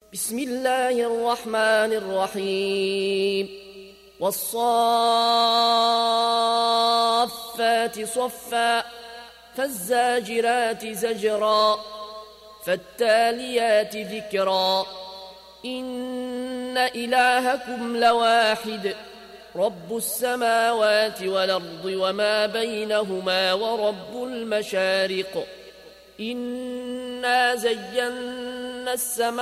بسم الله الرحمن الرحيم والصافات صفا فالزاجرات زجرا فالتاليات ذكرا إن إلهكم لواحد رب السماوات والأرض وما بينهما ورب المشارق إنا زينا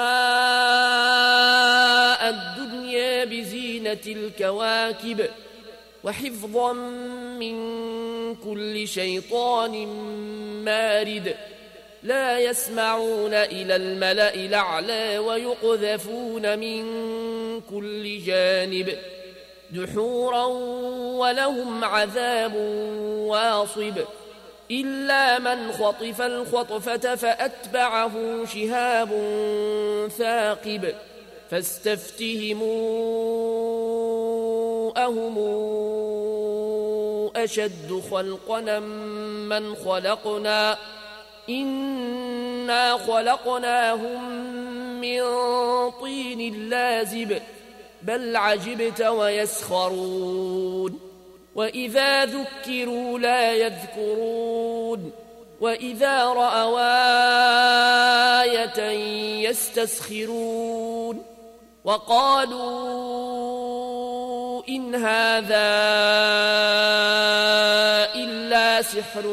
السماء الدنيا بزينة الكواكب وحفظا من كل شيطان مارد لا يسمعون إلى الملأ الأعلى ويقذفون من كل جانب دحورا ولهم عذاب واصب إلا من خطف الخطفة فأتبعه شهاب ثاقب فاستفتهموا أهم أشد خلقنا من خلقنا إنا خلقناهم من طين لازب بل عجبت ويسخرون وإذا ذكروا لا يذكرون وإذا رأوا آية يستسخرون وقالوا إن هذا إلا سحر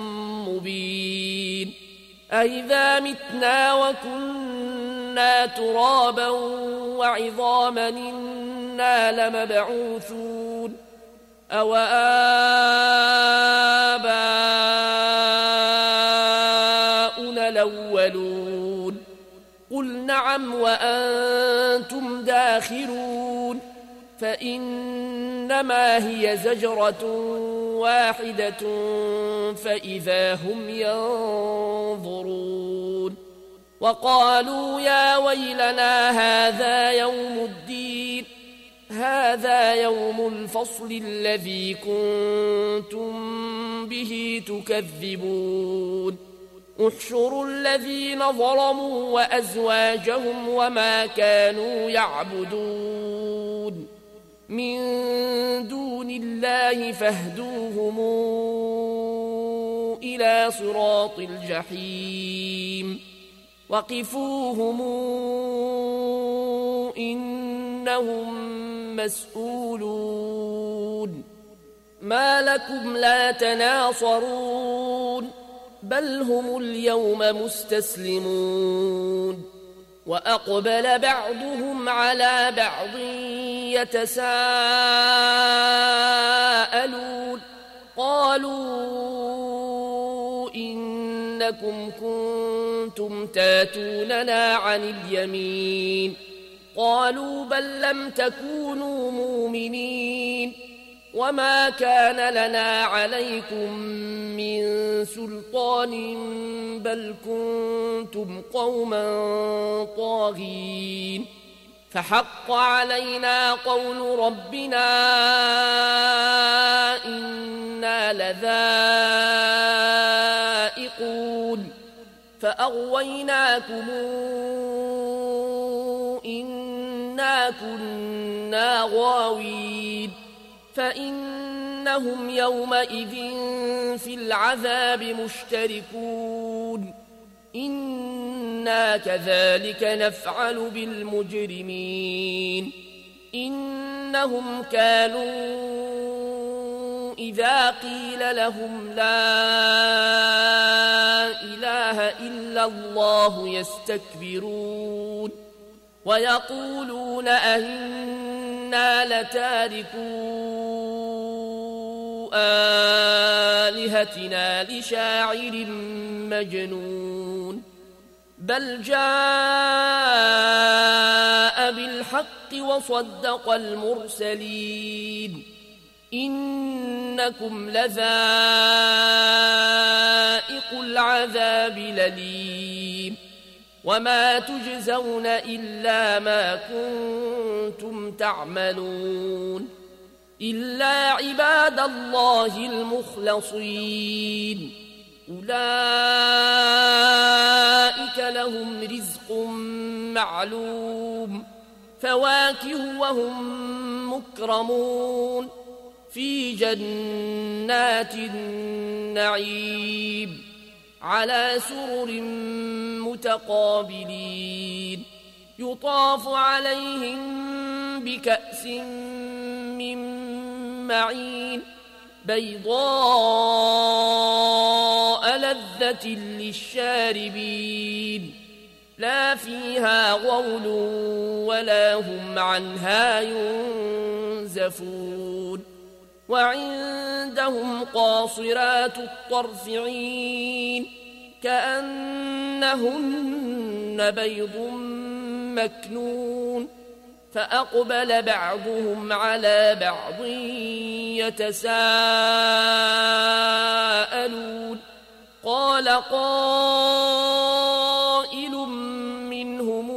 مبين أإذا متنا وكنا ترابا وعظاما إنا لمبعوثون أو آباؤنا الأولون قل نعم وأنتم داخرون فإنما هي زجرة واحدة فإذا هم ينظرون وقالوا يا ويلنا هذا يوم الدين هذا يوم الفصل الذي كنتم به تكذبون احشروا الذين ظلموا وأزواجهم وما كانوا يعبدون من دون الله فاهدوهم إلى صراط الجحيم وقفوهم إنهم مسؤولون ما لكم لا تناصرون بل هم اليوم مستسلمون وأقبل بعضهم على بعض يتساءلون قالوا إنكم كنتم تاتوننا عن اليمين قالوا بل لم تكونوا مؤمنين وما كان لنا عليكم من سلطان بل كنتم قوما طاغين فحق علينا قول ربنا إنا لذائقون فأغويناكم إنا كنا غاوين فإنهم يومئذ في العذاب مشتركون إنا كذلك نفعل بالمجرمين إنهم كانوا إذا قيل لهم لا إله إلا الله يستكبرون ويقولون أئنا لتاركو آلهتنا لشاعر مجنون بل جاء بالحق وصدق المرسلين إنكم لذائق العذاب الأليم وما تجزون إلا ما كنتم تعملون إلا عباد الله المخلصين أولئك لهم رزق معلوم فواكه وهم مكرمون في جنات النعيم على سرر متقابلين يطاف عليهم بكأس من معين بيضاء لذة للشاربين لا فيها غول ولا هم عنها ينزفون وعندهم قاصرات الطرف عين كأنهن بيض مكنون فأقبل بعضهم على بعض يتساءلون قال قائل منهم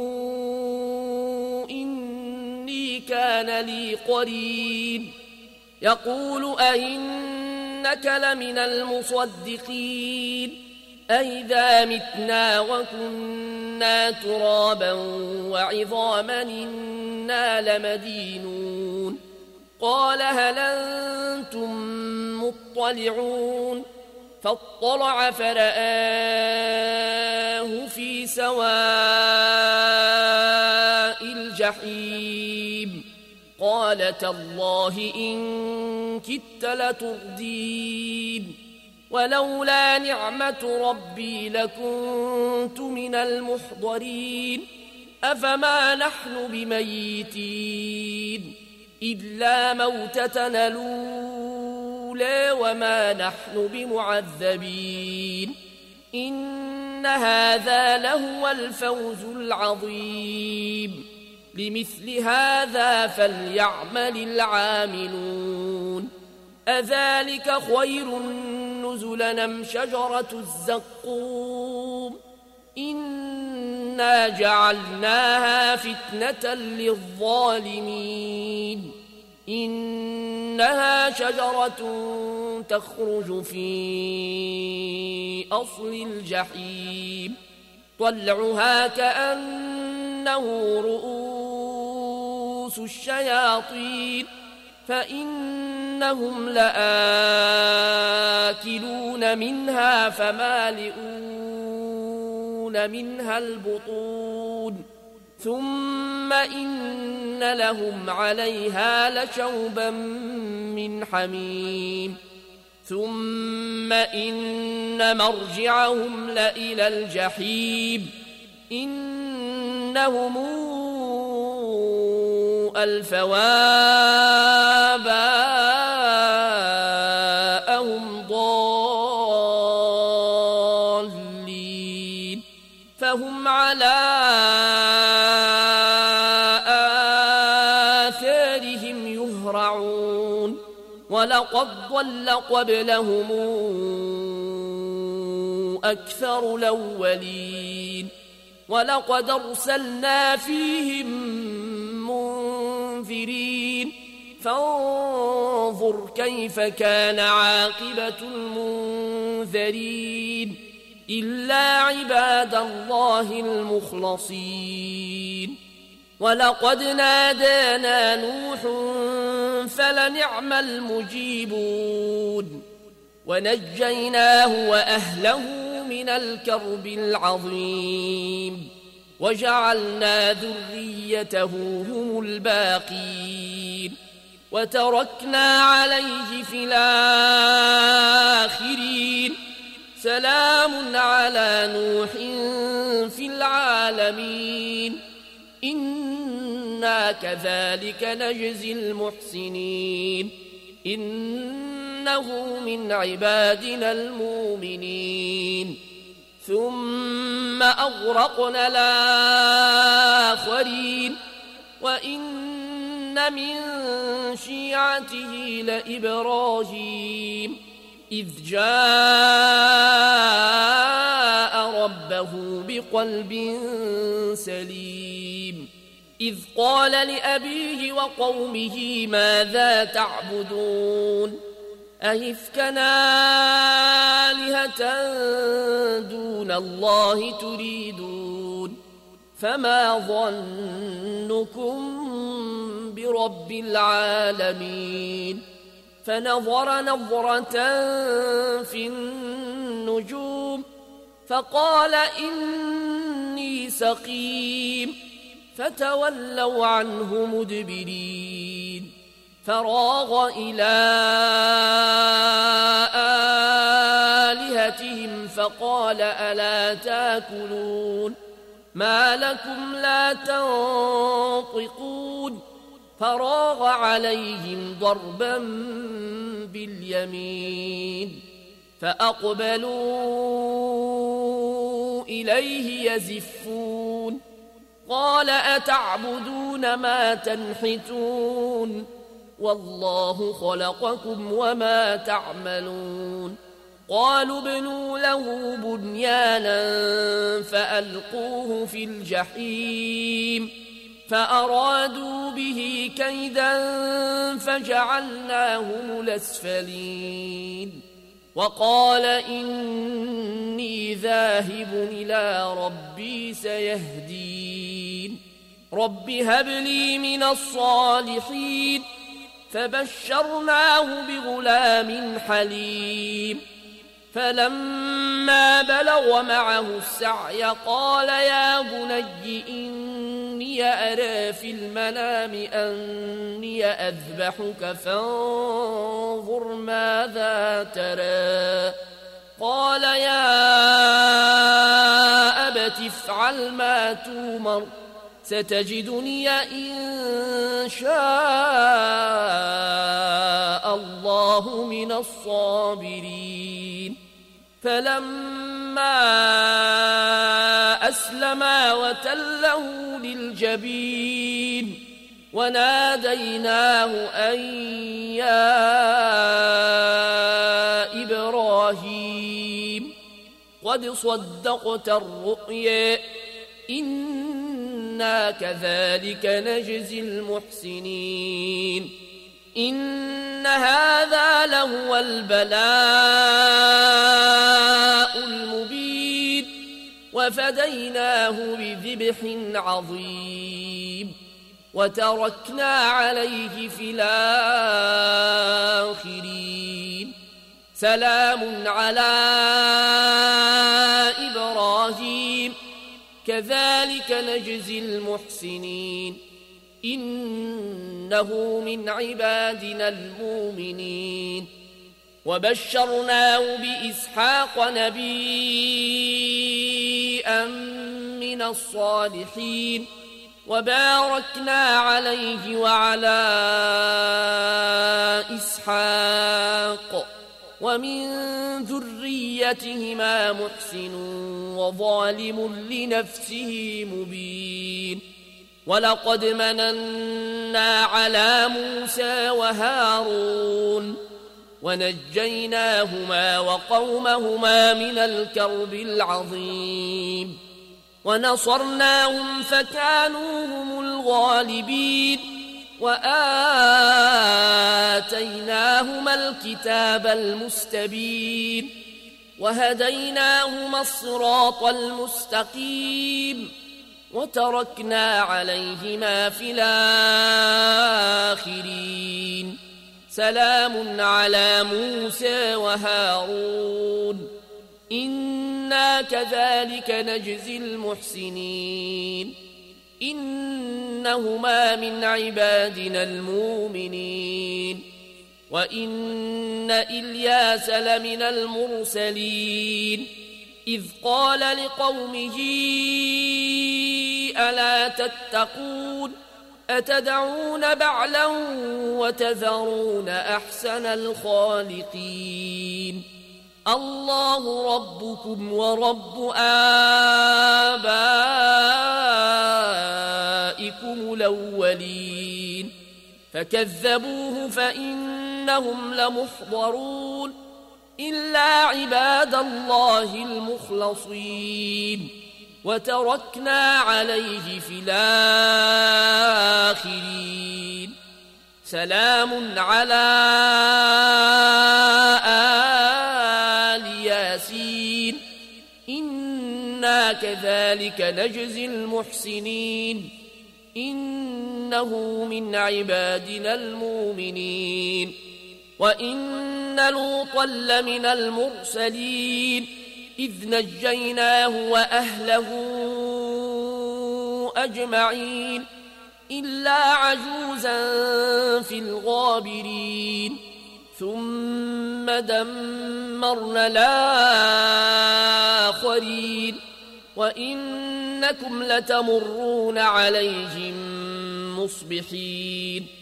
إني كان لي قرين يقول أئنك لمن المصدقين أئذا متنا وكنا ترابا وعظاما إنا لمدينون قال هل أنتم مطلعون فاطلع فرآه في سواء الجحيم قال تالله إن كدت لتردين ولولا نعمة ربي لكنت من المحضرين أفما نحن بميتين إلا موتتنا الأولى وما نحن بمعذبين إن هذا لهو الفوز العظيم لمثل هذا فليعمل العاملون أذلك خير نزلا أم شجرة الزقوم إنا جعلناها فتنة للظالمين إنها شجرة تخرج في أصل الجحيم طلعها كأنه رؤوس الشياطين فإنهم لآكلون منها فمالئون منها البطون ثم إن لهم عليها لشوبا من حميم ثم إن مرجعهم لإلى الجحيم إنهم ألفوا آباءهم ضالين فهم على آثارهم يهرعون ولقد ضل قبلهم أكثر الأولين ولقد أرسلنا فيهم منذرين فانظر كيف كان عاقبة المنذرين إلا عباد الله المخلصين ولقد نادانا نوح فلنعم المجيبون ونجيناه وأهله من الكرب العظيم وجعلنا ذريته هم الباقين وتركنا عليه في الآخرين سلام على نوح في العالمين إنا كذلك نجزي المحسنين إنه من عبادنا المؤمنين ثم أغرقنا الآخرين وإن من شيعته لإبراهيم إذ جاء ربه بقلب سليم إذ قال لأبيه وقومه ماذا تعبدون أئفكا آلهة دون الله تريدون فما ظنكم برب العالمين فنظر نظرة في النجوم فقال إني سقيم فتولوا عنه مدبرين فراغ إلى آلهتهم فقال ألا تاكلون ما لكم لا تنطقون فراغ عليهم ضربا باليمين فأقبلوا إليه يزفون قال أتعبدون ما تنحتون والله خلقكم وما تعملون قالوا ابنوا له بنيانا فألقوه في الجحيم فأرادوا به كيدا فجعلناهم الأسفلين وقال إني ذاهب إلى ربي سيهدين رب هب لي من الصالحين فبشرناه بغلام حليم فلما بلغ معه السعي قال يا بني إني أرى في المنام أني أذبحك فانظر ماذا ترى قال يا أبت افعل ما تومر ستجدني إن شاء الله من الصابرين فلما أسلما وتله للجبين وناديناه أن يا إبراهيم قد صدقت الرؤيا إنا كذلك نجزي المحسنين إن هذا لهو البلاء المبين وفديناه بذبح عظيم وتركنا عليه في الآخرين سلام على إبراهيم كذلك نجزي المحسنين إنه من عبادنا المؤمنين وبشرناه بإسحاق نبيا من الصالحين وباركنا عليه وعلى إسحاق ومن ذريتهما محسن وظالم لنفسه مبين ولقد مننا على موسى وهارون ونجيناهما وقومهما من الكرب العظيم ونصرناهم فكانوا هم الغالبين وآتيناهما الكتاب المستبين وهديناهما الصراط المستقيم وتركنا عليهما في الآخرين سلام على موسى وهارون إنا كذلك نجزي المحسنين إنهما من عبادنا المؤمنين وإن إلياس لمن المرسلين إذ قال لقومه ألا تتقون أتدعون بعلا وتذرون أحسن الخالقين الله ربكم ورب آبائكم الأولين فكذبوه فإنهم لمحضرون إلا عباد الله المخلصين وتركنا عليه في الآخرين سلام على كذلك نجزي المحسنين إنه من عبادنا المؤمنين وإن لوطا لمن المرسلين إذ نجيناه وأهله أجمعين إلا عجوزا في الغابرين ثم دمرنا الآخرين وإنكم لتمرون عليهم مصبحين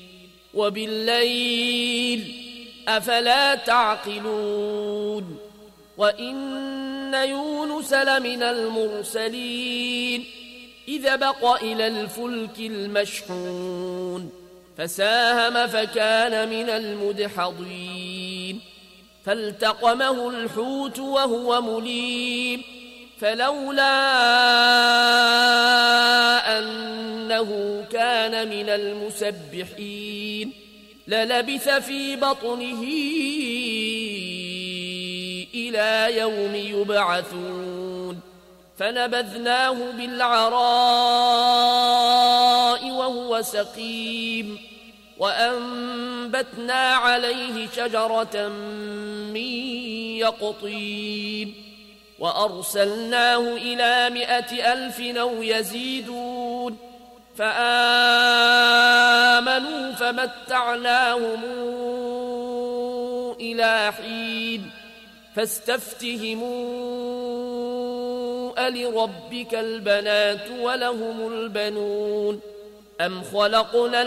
وبالليل أفلا تعقلون وإن يونس لمن المرسلين إذا بق إلى الفلك المشحون فساهم فكان من المدحضين فالتقمه الحوت وهو مليم فلولا أنه كان من المسبحين للبث في بطنه إلى يوم يبعثون فنبذناه بالعراء وهو سقيم وأنبتنا عليه شجرة من يقطين وأرسلناه إلى 100,000 أو يزيدون فآمنوا فمتعناهم إلى حين فاستفتهموا ألربك البنات ولهم البنون أم خلقنا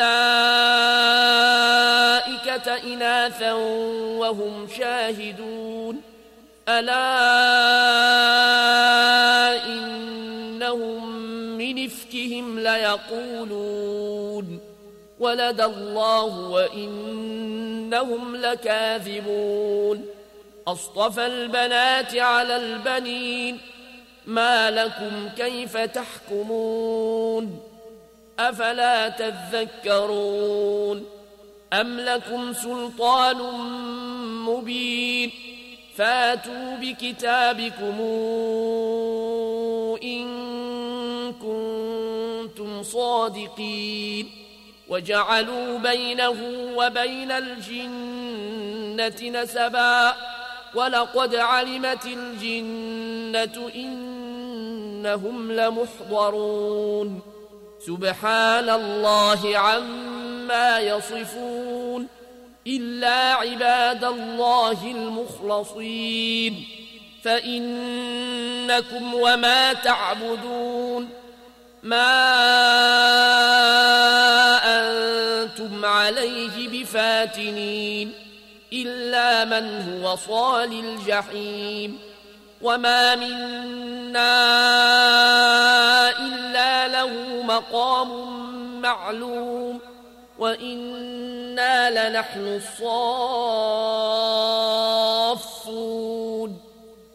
الملائكة إناثا وهم شاهدون ألا إنهم من إفكهم ليقولون ولد الله وإنهم لكاذبون أصطفى البنات على البنين ما لكم كيف تحكمون أفلا تذكرون أم لكم سلطان مبين فاتوا بكتابكم إن كنتم صادقين وجعلوا بينه وبين الجنة نسبا ولقد علمت الجنة إنهم لمحضرون سبحان الله عما يصفون إلا عباد الله المخلصين فإنكم وما تعبدون ما أنتم عليه بفاتنين إلا من هو صال الجحيم وما منا إلا له مقام معلوم وإنا لنحن الصافون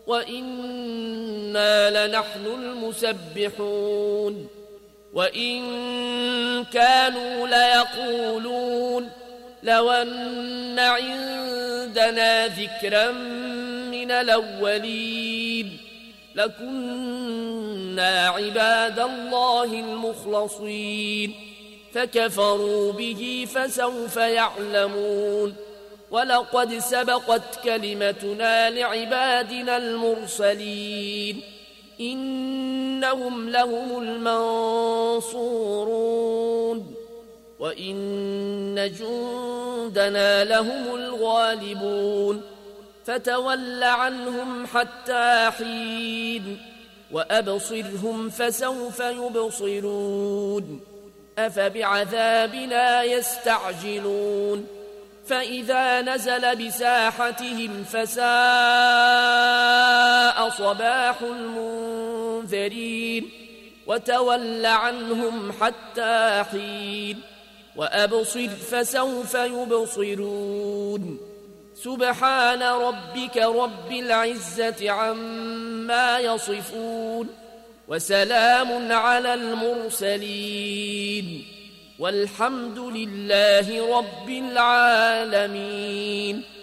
وإنا لنحن المسبحون وإن كانوا ليقولون لو أن عندنا ذكرا من الأولين لكنا عباد الله المخلصين فكفروا به فسوف يعلمون ولقد سبقت كلمتنا لعبادنا المرسلين إنهم لهم المنصورون وإن جندنا لهم الغالبون فتول عنهم حتى حين وأبصرهم فسوف يبصرون أفبعذابنا يستعجلون فإذا نزل بساحتهم فساء صباح المنذرين وتول عنهم حتى حين وأبصر فسوف يبصرون سبحان ربك رب العزة عما يصفون وسلام على المرسلين والحمد لله رب العالمين.